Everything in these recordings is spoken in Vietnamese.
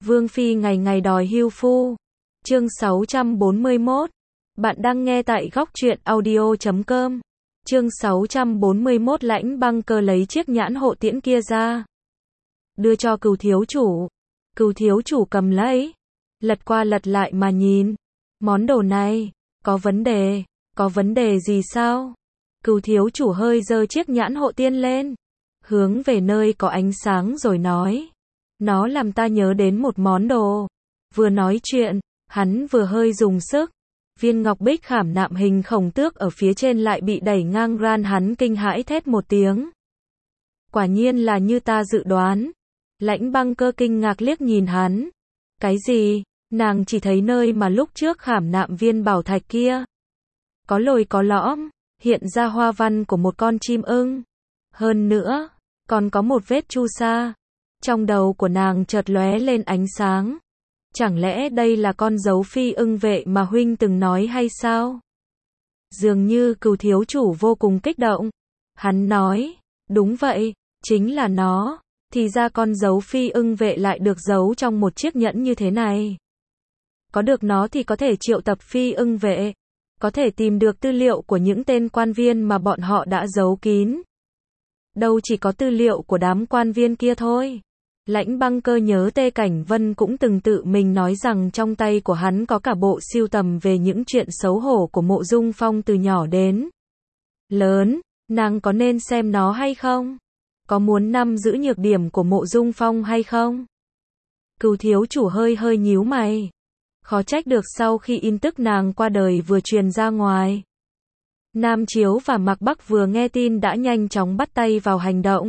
Vương Phi ngày ngày đòi hưu phu. Chương 641. Bạn đang nghe tại góc truyện audio.com. Chương 641. Lãnh Băng Cơ lấy chiếc nhãn hộ tiễn kia ra, đưa cho Cửu thiếu chủ. Cửu thiếu chủ cầm lấy, lật qua lật lại mà nhìn. Món đồ này, có vấn đề gì sao? Cửu thiếu chủ hơi giơ chiếc nhãn hộ tiên lên, hướng về nơi có ánh sáng rồi nói. Nó làm ta nhớ đến một món đồ. Vừa nói chuyện, hắn vừa hơi dùng sức. Viên ngọc bích khảm nạm hình khổng tước ở phía trên lại bị đẩy ngang ran, hắn kinh hãi thét một tiếng. Quả nhiên là như ta dự đoán. Lãnh Băng Cơ kinh ngạc liếc nhìn hắn. Cái gì? Nàng chỉ thấy nơi mà lúc trước khảm nạm viên bảo thạch kia có lồi có lõm, hiện ra hoa văn của một con chim ưng. Hơn nữa, còn có một vết chu sa. Trong đầu của nàng chợt lóe lên ánh sáng. Chẳng lẽ đây là con dấu phi ưng vệ mà huynh từng nói hay sao? Dường như Cửu thiếu chủ vô cùng kích động. Hắn nói, đúng vậy, chính là nó. Thì ra con dấu phi ưng vệ lại được giấu trong một chiếc nhẫn như thế này. Có được nó thì có thể triệu tập phi ưng vệ, có thể tìm được tư liệu của những tên quan viên mà bọn họ đã giấu kín. Đâu chỉ có tư liệu của đám quan viên kia thôi. Lãnh Băng Cơ nhớ Tê Cảnh Vân cũng từng tự mình nói rằng trong tay của hắn có cả bộ sưu tầm về những chuyện xấu hổ của Mộ Dung Phong từ nhỏ đến lớn. Nàng có nên xem nó hay không? Có muốn nắm giữ nhược điểm của Mộ Dung Phong hay không? Cửu thiếu chủ hơi nhíu mày. Khó trách được sau khi tin tức nàng qua đời vừa truyền ra ngoài, Nam Chiếu và Mạc Bắc vừa nghe tin đã nhanh chóng bắt tay vào hành động.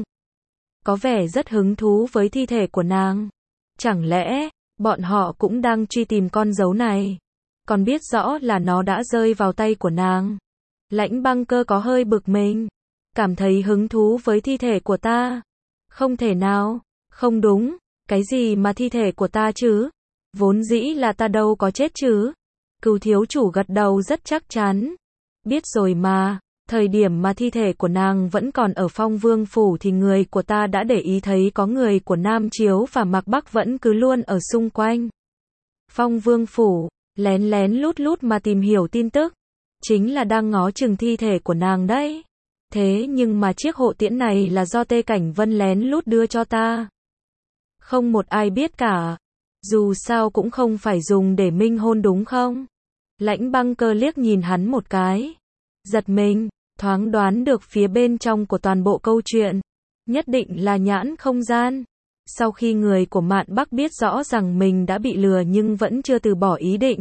Có vẻ rất hứng thú với thi thể của nàng. Chẳng lẽ, bọn họ cũng đang truy tìm con dấu này, còn biết rõ là nó đã rơi vào tay của nàng. Lãnh Băng Cơ có hơi bực mình. Cảm thấy hứng thú với thi thể của ta? Không thể nào, không đúng, cái gì mà thi thể của ta chứ? Vốn dĩ là ta đâu có chết chứ? Cửu thiếu chủ gật đầu rất chắc chắn. Biết rồi mà, thời điểm mà thi thể của nàng vẫn còn ở Phong Vương Phủ thì người của ta đã để ý thấy có người của Nam Chiếu và Mạc Bắc vẫn cứ luôn ở xung quanh Phong Vương Phủ, lén lén lút lút mà tìm hiểu tin tức. Chính là đang ngó chừng thi thể của nàng đấy. Thế nhưng mà chiếc hộ tiễn này là do Tê Cảnh Vân lén lút đưa cho ta. Không một ai biết cả. Dù sao cũng không phải dùng để minh hôn đúng không? Lãnh Băng Cơ liếc nhìn hắn một cái. Giật mình, thoáng đoán được phía bên trong của toàn bộ câu chuyện. Nhất định là nhãn không gian. Sau khi người của Mạn Bắc biết rõ rằng mình đã bị lừa nhưng vẫn chưa từ bỏ ý định,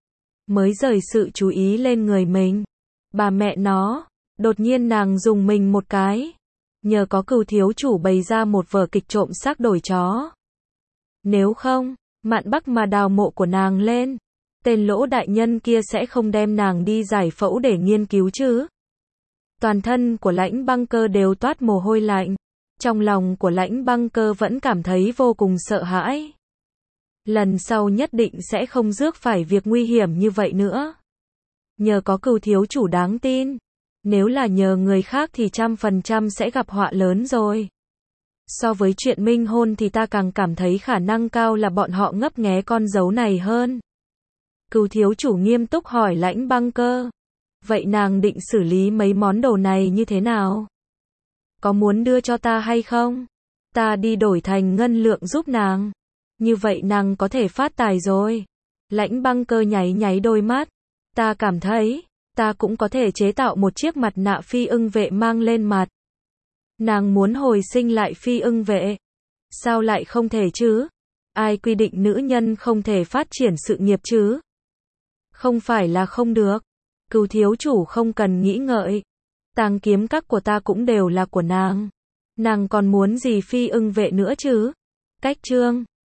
mới rời sự chú ý lên người mình. Bà mẹ nó, đột nhiên nàng dùng mình một cái. Nhờ có Cửu thiếu chủ bày ra một vở kịch trộm xác đổi chó. Nếu không, Mạn Bắc mà đào mộ của nàng lên, tên Lỗ đại nhân kia sẽ không đem nàng đi giải phẫu để nghiên cứu chứ. Toàn thân của Lãnh Băng Cơ đều toát mồ hôi lạnh. Trong lòng của Lãnh Băng Cơ vẫn cảm thấy vô cùng sợ hãi. Lần sau nhất định sẽ không rước phải việc nguy hiểm như vậy nữa. Nhờ có Cửu thiếu chủ đáng tin. Nếu là nhờ người khác thì 100% sẽ gặp họa lớn rồi. So với chuyện minh hôn thì ta càng cảm thấy khả năng cao là bọn họ ngấp nghé con dấu này hơn. Cửu thiếu chủ nghiêm túc hỏi Lãnh Băng Cơ. Vậy nàng định xử lý mấy món đồ này như thế nào? Có muốn đưa cho ta hay không? Ta đi đổi thành ngân lượng giúp nàng. Như vậy nàng có thể phát tài rồi. Lãnh Băng Cơ nháy đôi mắt. Ta cảm thấy, ta cũng có thể chế tạo một chiếc mặt nạ phi ưng vệ mang lên mặt. Nàng muốn hồi sinh lại phi ưng vệ. Sao lại không thể chứ? Ai quy định nữ nhân không thể phát triển sự nghiệp chứ? Không phải là không được. Cửu thiếu chủ không cần nghĩ ngợi. Tàng kiếm các của ta cũng đều là của nàng. Nàng còn muốn gì phi ưng vệ nữa chứ? Cách chương